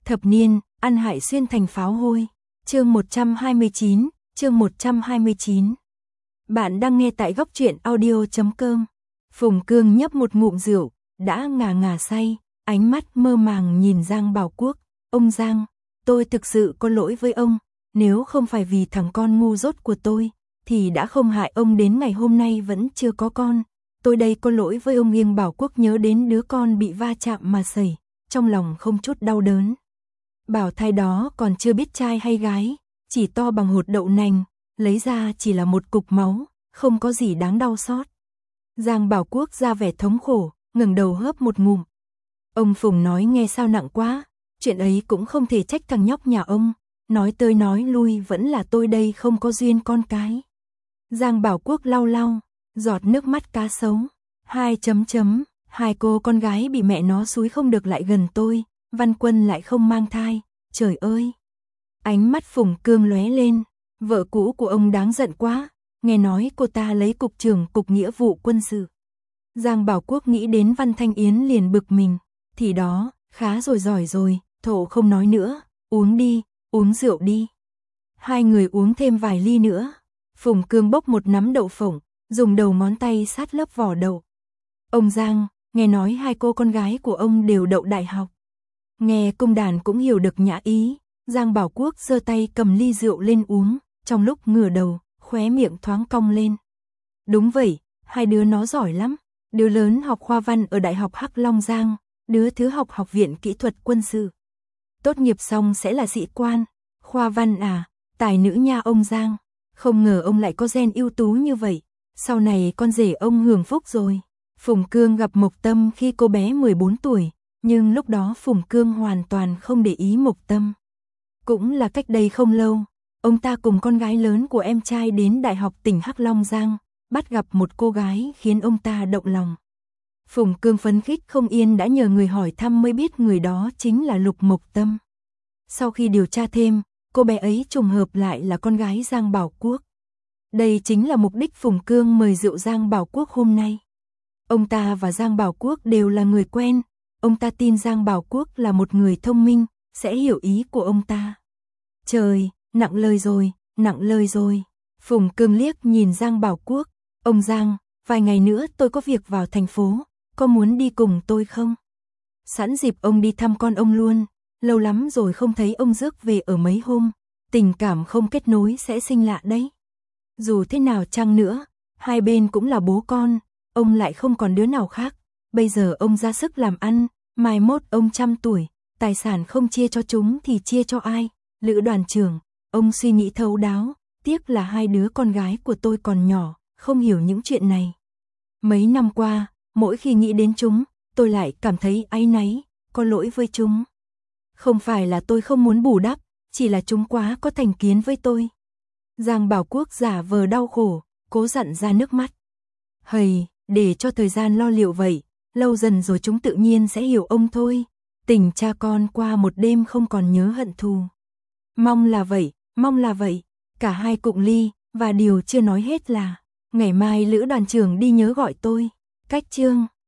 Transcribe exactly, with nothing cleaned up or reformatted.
Thập niên, ăn hại xuyên thành pháo hôi. Chương một trăm hai mươi chín, chương một trăm hai mươi chín. Bạn đang nghe tại góc truyện audio chấm com. Phùng Cương nhấp một ngụm rượu, đã ngà ngà say, ánh mắt mơ màng nhìn Giang Bảo Quốc. Ông Giang, tôi thực sự có lỗi với ông, nếu không phải vì thằng con ngu dốt của tôi, thì đã không hại ông đến ngày hôm nay vẫn chưa có con. Tôi đây có lỗi với ông. Giang Bảo Quốc nhớ đến đứa con bị va chạm mà sẩy, trong lòng không chút đau đớn. Bảo thai đó còn chưa biết trai hay gái, chỉ to bằng hột đậu nành, lấy ra chỉ là một cục máu, không có gì đáng đau xót. Giang Bảo Quốc ra vẻ thống khổ, ngẩng đầu hớp một ngụm. Ông Phùng nói nghe sao nặng quá, chuyện ấy cũng không thể trách thằng nhóc nhà ông, nói tới nói lui vẫn là tôi đây không có duyên con cái. Giang Bảo Quốc lau lau, giọt nước mắt cá sấu, hai chấm chấm, hai cô con gái bị mẹ nó xúi không được lại gần tôi, Văn Quân lại không mang thai, trời ơi. Ánh mắt Phùng Cương lóe lên, vợ cũ của ông đáng giận quá, nghe nói cô ta lấy cục trưởng cục nghĩa vụ quân sự. Giang Bảo Quốc nghĩ đến Văn Thanh Yến liền bực mình, thì đó, khá rồi giỏi rồi, thổ không nói nữa, uống đi, uống rượu đi. Hai người uống thêm vài ly nữa, Phùng Cương bốc một nắm đậu phộng, dùng đầu ngón tay sát lớp vỏ đậu. Ông Giang, nghe nói hai cô con gái của ông đều đậu đại học. Nghe cung đàn cũng hiểu được nhã ý, Giang Bảo Quốc giơ tay cầm ly rượu lên uống, trong lúc ngửa đầu, khóe miệng thoáng cong lên. Đúng vậy, hai đứa nó giỏi lắm, đứa lớn học khoa văn ở Đại học Hắc Long Giang, đứa thứ học Học viện Kỹ thuật Quân sự. Tốt nghiệp xong sẽ là sĩ quan, khoa văn à, tài nữ nha ông Giang, không ngờ ông lại có gen ưu tú như vậy, sau này con rể ông hưởng phúc rồi. Phùng Cương gặp Mộc Tâm khi cô bé mười bốn tuổi, nhưng lúc đó Phùng Cương hoàn toàn không để ý Mộc Tâm. Cũng là cách đây không lâu, ông ta cùng con gái lớn của em trai đến Đại học tỉnh Hắc Long Giang, bắt gặp một cô gái khiến ông ta động lòng. Phùng Cương phấn khích không yên đã nhờ người hỏi thăm mới biết người đó chính là Lục Mộc Tâm. Sau khi điều tra thêm, cô bé ấy trùng hợp lại là con gái Giang Bảo Quốc. Đây chính là mục đích Phùng Cương mời rượu Giang Bảo Quốc hôm nay. Ông ta và Giang Bảo Quốc đều là người quen, ông ta tin Giang Bảo Quốc là một người thông minh, sẽ hiểu ý của ông ta. Trời, nặng lời rồi, nặng lời rồi. Phùng Cương liếc nhìn Giang Bảo Quốc, ông Giang, vài ngày nữa tôi có việc vào thành phố, có muốn đi cùng tôi không? Sẵn dịp ông đi thăm con ông luôn, lâu lắm rồi không thấy ông rước về ở mấy hôm, tình cảm không kết nối sẽ sinh lạ đấy. Dù thế nào chăng nữa, hai bên cũng là bố con, ông lại không còn đứa nào khác, bây giờ ông ra sức làm ăn, mai mốt ông trăm tuổi, tài sản không chia cho chúng thì chia cho ai? Lữ đoàn trưởng, ông suy nghĩ thấu đáo, tiếc là hai đứa con gái của tôi còn nhỏ, không hiểu những chuyện này. Mấy năm qua, mỗi khi nghĩ đến chúng, tôi lại cảm thấy áy náy, có lỗi với chúng. Không phải là tôi không muốn bù đắp, chỉ là chúng quá có thành kiến với tôi. Giang Bảo Quốc giả vờ đau khổ, cố dặn ra nước mắt. Hầy, để cho thời gian lo liệu vậy, lâu dần rồi chúng tự nhiên sẽ hiểu ông thôi. Tình cha con qua một đêm không còn nhớ hận thù. Mong là vậy, mong là vậy. Cả hai cụng ly, và điều chưa nói hết là, ngày mai Lữ đoàn trưởng đi nhớ gọi tôi. Cách chương